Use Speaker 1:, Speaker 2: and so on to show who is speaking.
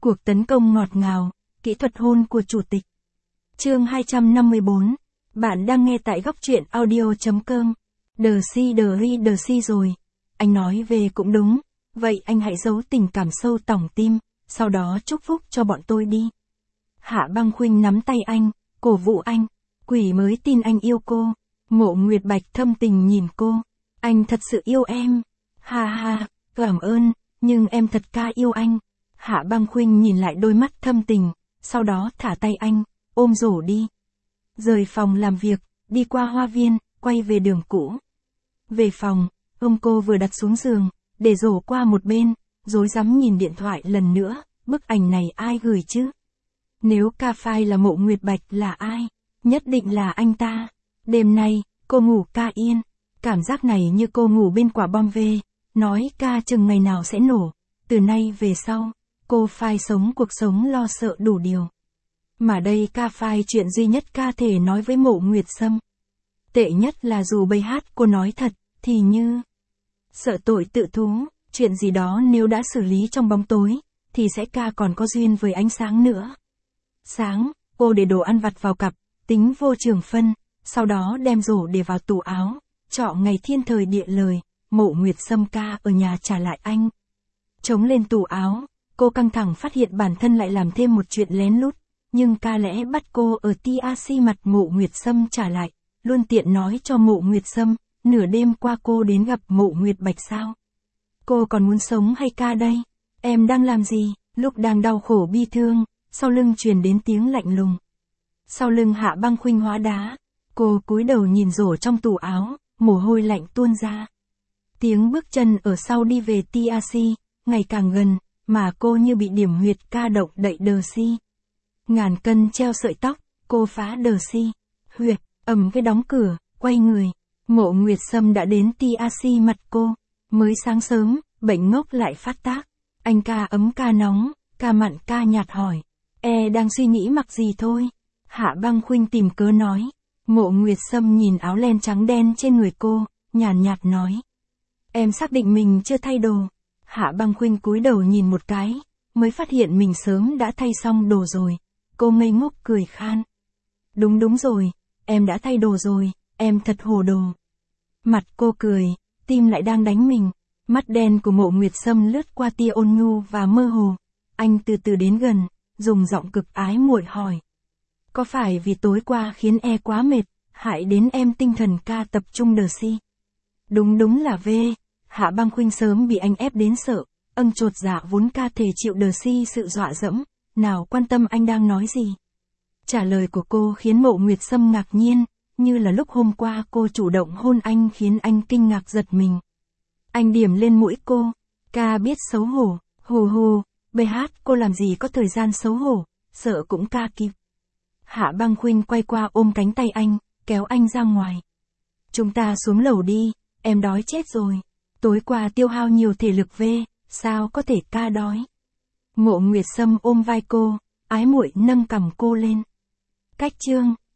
Speaker 1: Cuộc tấn công ngọt ngào, kỹ thuật hôn của chủ tịch. Chương 254. Bạn đang nghe tại góc truyện audio.com. The Si rồi. Anh nói về cũng đúng. Vậy anh hãy giấu tình cảm sâu tỏng tim, sau đó chúc phúc cho bọn tôi đi. Hạ Băng Khuynh nắm tay anh, cổ vũ anh. Quỷ mới tin anh yêu cô. Mộ Nguyệt Bạch thâm tình nhìn cô. Anh thật sự yêu em. Ha ha, cảm ơn, nhưng em thật ca yêu anh. Hạ Băng Khuynh nhìn lại đôi mắt thâm tình, sau đó thả tay anh, ôm rổ đi. Rời phòng làm việc, đi qua hoa viên, quay về đường cũ. Về phòng, ông cô vừa đặt xuống giường, để rổ qua một bên, rối rắm nhìn điện thoại lần nữa, bức ảnh này ai gửi chứ? Nếu ca file là Mộ Nguyệt Bạch là ai? Nhất định là anh ta. Đêm nay, cô ngủ ca yên. Cảm giác này như cô ngủ bên quả bom về, nói ca chừng ngày nào sẽ nổ. Từ nay về sau, cô phải sống cuộc sống lo sợ đủ điều. Mà đây ca phải chuyện duy nhất ca thể nói với Mộ Nguyệt Sâm. Tệ nhất là dù bầy hát cô nói thật, thì như sợ tội tự thú, chuyện gì đó nếu đã xử lý trong bóng tối, thì sẽ ca còn có duyên với ánh sáng nữa. Sáng, cô để đồ ăn vặt vào cặp, tính vô trường phân, sau đó đem rổ để vào tủ áo, chọn ngày thiên thời địa lợi, Mộ Nguyệt Sâm ca ở nhà trả lại anh. Chống lên tủ áo, cô căng thẳng phát hiện bản thân lại làm thêm một chuyện lén lút, nhưng ca lẽ bắt cô ở TRC mặt Mộ Nguyệt Sâm trả lại, luôn tiện nói cho Mộ Nguyệt Sâm, nửa đêm qua cô đến gặp Mộ Nguyệt Bạch sao? Cô còn muốn sống hay ca đây? Em đang làm gì? Lúc đang đau khổ bi thương, sau lưng truyền đến tiếng lạnh lùng. Sau lưng Hạ Băng Khuynh hóa đá, cô cúi đầu nhìn rổ trong tủ áo, mồ hôi lạnh tuôn ra. Tiếng bước chân ở sau đi về TRC, ngày càng gần, mà cô như bị điểm huyệt ca động đậy The Si. Ngàn cân treo sợi tóc, cô phá The Si. Huyệt, ầm cái đóng cửa, quay người. Mộ Nguyệt Sâm đã đến TRC mặt cô. Mới sáng sớm, bệnh ngốc lại phát tác. Anh ca ấm ca nóng, ca mặn ca nhạt hỏi. Đang suy nghĩ mặc gì thôi. Hạ Băng Khuynh tìm cớ nói. Mộ Nguyệt Sâm nhìn áo len trắng đen trên người cô, nhàn nhạt nói. Em xác định mình chưa thay đồ. Hạ Băng Khuynh cúi đầu nhìn một cái, mới phát hiện mình sớm đã thay xong đồ rồi. Cô ngây ngốc cười khan. Đúng rồi, em đã thay đồ rồi, em thật hồ đồ. Mặt cô cười, tim lại đang đánh mình. Mắt đen của Mộ Nguyệt Sâm lướt qua tia ôn nhu và mơ hồ. Anh từ từ đến gần, dùng giọng cực ái muội hỏi. Có phải vì tối qua khiến quá mệt, hại đến em tinh thần ca tập trung The Si? Đúng là Hạ Băng Khuynh sớm bị anh ép đến sợ, chột dạ vốn ca thể chịu The Si sự dọa dẫm, nào quan tâm anh đang nói gì. Trả lời của cô khiến Mộ Nguyệt Sâm ngạc nhiên, như là lúc hôm qua cô chủ động hôn anh khiến anh kinh ngạc giật mình. Anh điểm lên mũi cô, ca biết xấu hổ, hù, bầy hát cô làm gì có thời gian xấu hổ, sợ cũng ca kịp. Hạ Băng Khuynh quay qua ôm cánh tay anh, kéo anh ra ngoài. Chúng ta xuống lầu đi, em đói chết rồi. Tối qua tiêu hao nhiều thể lực sao có thể ca đói. Mộ Nguyệt Sâm ôm vai cô, ái muội nâng cằm cô lên. Cách chương